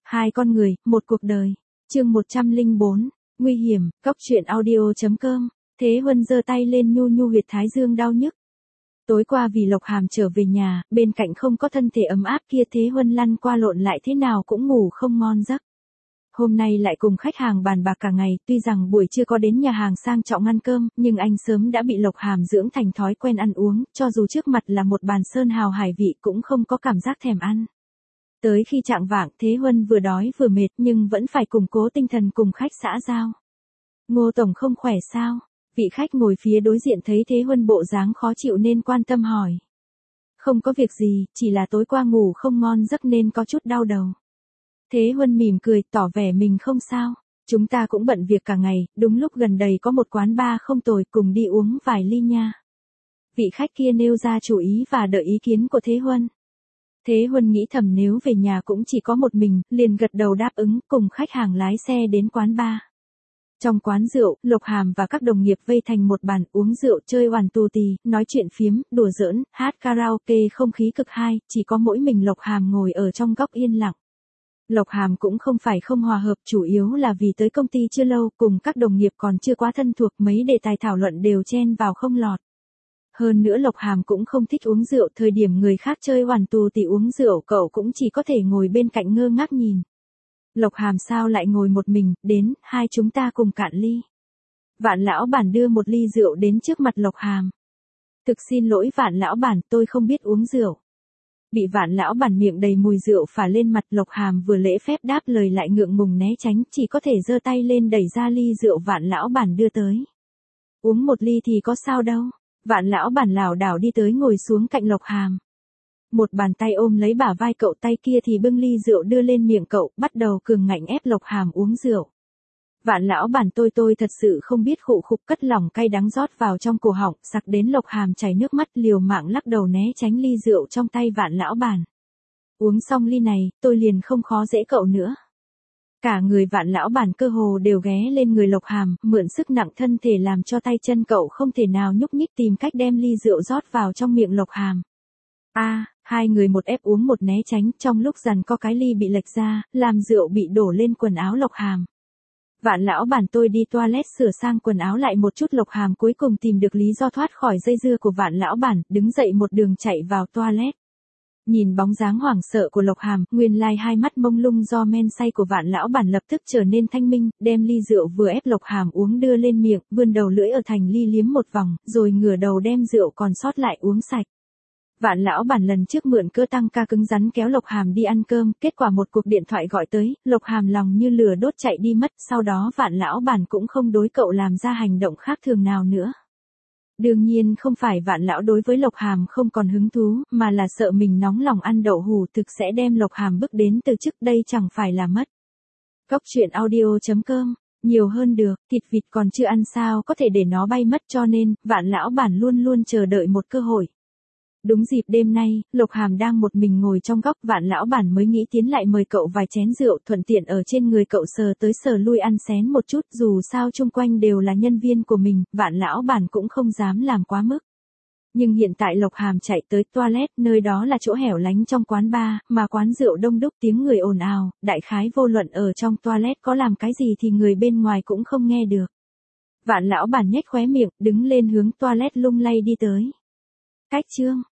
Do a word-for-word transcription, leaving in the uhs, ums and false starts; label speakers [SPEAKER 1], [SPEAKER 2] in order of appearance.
[SPEAKER 1] Hai con người, một cuộc đời. Chương một trăm lẻ bốn, nguy hiểm, cóc truyện audio chấm com. Thế Huân giơ tay lên nhu nhu huyệt thái dương đau nhức. Tối qua vì Lộc Hàm trở về nhà, bên cạnh không có thân thể ấm áp kia, Thế Huân lăn qua lộn lại thế nào cũng ngủ không ngon giấc. Hôm nay lại cùng khách hàng bàn bạc cả ngày, tuy rằng buổi trưa có đến nhà hàng sang trọng ăn cơm, nhưng anh sớm đã bị Lộc Hàm dưỡng thành thói quen ăn uống, cho dù trước mặt là một bàn sơn hào hải vị cũng không có cảm giác thèm ăn. Tới khi chạng vạng, Thế Huân vừa đói vừa mệt nhưng vẫn phải củng cố tinh thần cùng khách xã giao. Ngô Tổng không khỏe sao? Vị khách ngồi phía đối diện thấy Thế Huân bộ dáng khó chịu nên quan tâm hỏi. Không có việc gì, chỉ là tối qua ngủ không ngon giấc nên có chút đau đầu. Thế Huân mỉm cười, tỏ vẻ mình không sao. Chúng ta cũng bận việc cả ngày, đúng lúc gần đây có một quán bar không tồi, cùng đi uống vài ly nha. Vị khách kia nêu ra chủ ý và đợi ý kiến của Thế Huân. Thế Huân nghĩ thầm nếu về nhà cũng chỉ có một mình, liền gật đầu đáp ứng, cùng khách hàng lái xe đến quán bar. Trong quán rượu, Lộc Hàm và các đồng nghiệp vây thành một bàn uống rượu chơi oàn tù tì, nói chuyện phiếm, đùa giỡn, hát karaoke không khí cực hay, chỉ có mỗi mình Lộc Hàm ngồi ở trong góc yên lặng. Lộc Hàm cũng không phải không hòa hợp, chủ yếu là vì tới công ty chưa lâu, cùng các đồng nghiệp còn chưa quá thân thuộc, mấy đề tài thảo luận đều chen vào không lọt. Hơn nữa Lộc Hàm cũng không thích uống rượu, thời điểm người khác chơi oàn tù tì uống rượu cậu cũng chỉ có thể ngồi bên cạnh ngơ ngác nhìn. Lộc Hàm sao lại ngồi một mình, đến, hai chúng ta cùng cạn ly. Vạn lão bản đưa một ly rượu đến trước mặt Lộc Hàm. Thực xin lỗi Vạn lão bản, tôi không biết uống rượu. Bị Vạn lão bản miệng đầy mùi rượu phả lên mặt, Lộc Hàm vừa lễ phép đáp lời lại ngượng ngùng né tránh, chỉ có thể giơ tay lên đẩy ra ly rượu Vạn lão bản đưa tới. Uống một ly thì có sao đâu. Vạn lão bản lảo đảo đi tới ngồi xuống cạnh Lộc Hàm. Một bàn tay ôm lấy bả vai cậu, tay kia thì bưng ly rượu đưa lên miệng cậu, bắt đầu cường ngạnh ép Lộc Hàm uống rượu. Vạn lão bản tôi tôi thật sự không biết, khụ khục cất lỏng cay đắng rót vào trong cổ họng, sặc đến Lộc Hàm chảy nước mắt, liều mạng lắc đầu né tránh ly rượu trong tay Vạn lão bản. Uống xong ly này, tôi liền không khó dễ cậu nữa. Cả người Vạn lão bản cơ hồ đều ghé lên người Lộc Hàm, mượn sức nặng thân thể làm cho tay chân cậu không thể nào nhúc nhích, tìm cách đem ly rượu rót vào trong miệng Lộc Hàm. A, à, hai người một ép uống một né tránh, trong lúc giằng co cái ly bị lệch ra, làm rượu bị đổ lên quần áo Lộc Hàm. Vạn lão bản tôi đi toilet sửa sang quần áo lại một chút, Lộc Hàm cuối cùng tìm được lý do thoát khỏi dây dưa của Vạn lão bản, đứng dậy một đường chạy vào toilet. Nhìn bóng dáng hoảng sợ của Lộc Hàm, nguyên lai hai mắt mông lung do men say của Vạn lão bản lập tức trở nên thanh minh, đem ly rượu vừa ép Lộc Hàm uống đưa lên miệng, vươn đầu lưỡi ở thành ly liếm một vòng, rồi ngửa đầu đem rượu còn sót lại uống sạch. Vạn lão bản lần trước mượn cơ tăng ca cứng rắn kéo Lộc Hàm đi ăn cơm, kết quả một cuộc điện thoại gọi tới, Lộc Hàm lòng như lửa đốt chạy đi mất, sau đó Vạn lão bản cũng không đối cậu làm ra hành động khác thường nào nữa. Đương nhiên không phải Vạn lão đối với Lộc Hàm không còn hứng thú, mà là sợ mình nóng lòng ăn đậu hù thực sẽ đem Lộc Hàm bước đến từ chức, đây chẳng phải là mất. Cóc truyện audio chấm com, nhiều hơn được, thịt vịt còn chưa ăn sao có thể để nó bay mất, cho nên, Vạn lão bản luôn luôn chờ đợi một cơ hội. Đúng dịp đêm nay, Lộc Hàm đang một mình ngồi trong góc, Vạn lão bản mới nghĩ tiến lại mời cậu vài chén rượu, thuận tiện ở trên người cậu sờ tới sờ lui ăn xén một chút, dù sao chung quanh đều là nhân viên của mình, Vạn lão bản cũng không dám làm quá mức. Nhưng hiện tại Lộc Hàm chạy tới toilet, nơi đó là chỗ hẻo lánh trong quán bar, mà quán rượu đông đúc tiếng người ồn ào, đại khái vô luận ở trong toilet có làm cái gì thì người bên ngoài cũng không nghe được. Vạn lão bản nhếch khóe miệng, đứng lên hướng toilet lung lay đi tới. Cách chương